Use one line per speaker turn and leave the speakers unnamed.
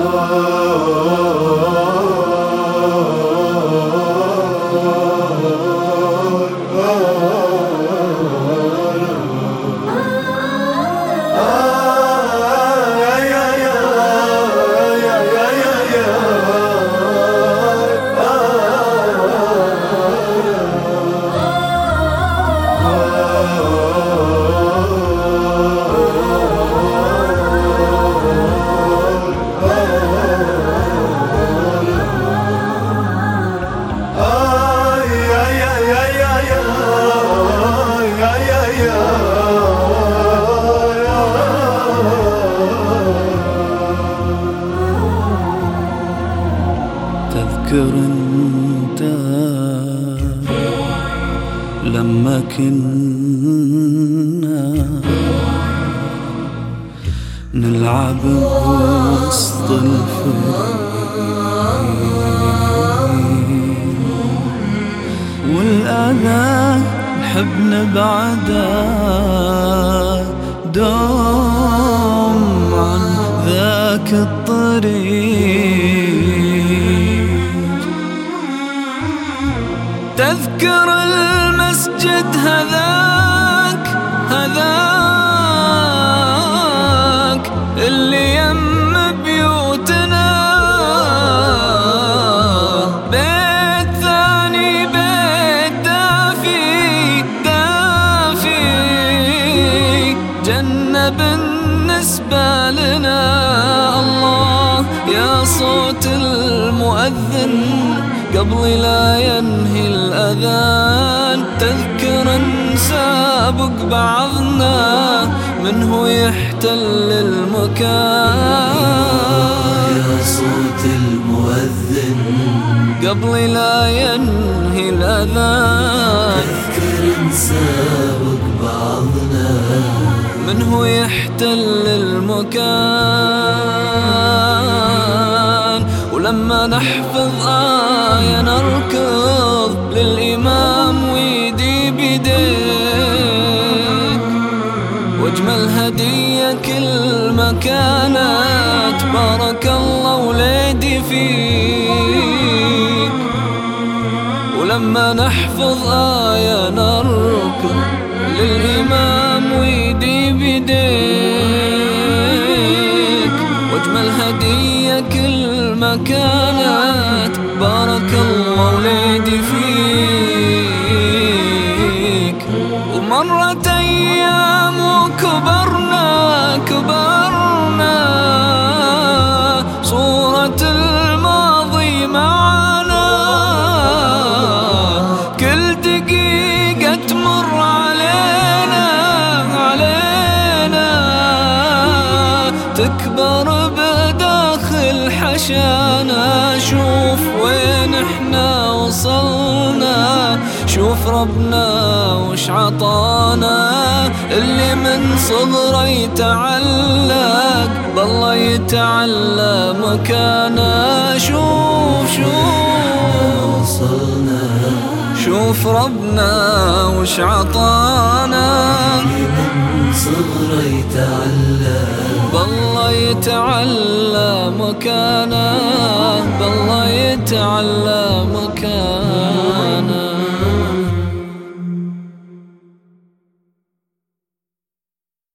تذكر انت لما كنا نلعب وسط والآن نحب نبعدا دوم عن ذاك الطريق. تذكر المسجد هذاك اللي يم بيوتنا، بيت ثاني بيت دافي جنة بالنسبة لنا. الله يا صوت المؤذن قبل لا ينهي الأذان، تذكر نسابق بعضنا منه يحتل المكان.
يا صوت المؤذن
قبل لا ينهي الأذان،
تذكر نسابق بعضنا
منه يحتل المكان. ولما نحفظ آية نركض للإمام ويدي بيديك، واجمل هدية كل ما كانت بارك الله وليدي فيك. ولما نحفظ آية نركض للإمام ويدي بيديك، واجمل هدية كل ما كانت بارك الله وليدي فيك. ومرت أيام وكبرنا صورة الماضي معنا، كل دقيقة تمر علينا تكبر بداخل حشانا. شوف وين احنا وصلنا، شوف ربنا وش عطانا. اللي من صغره يتعلق بالله يتعلى مكانا. شوف
وصلنا،
شوف ربنا وش عطانا.
من صغره يتعلى
بالله يتعلى مكانا، بالله يتعلى مكانا.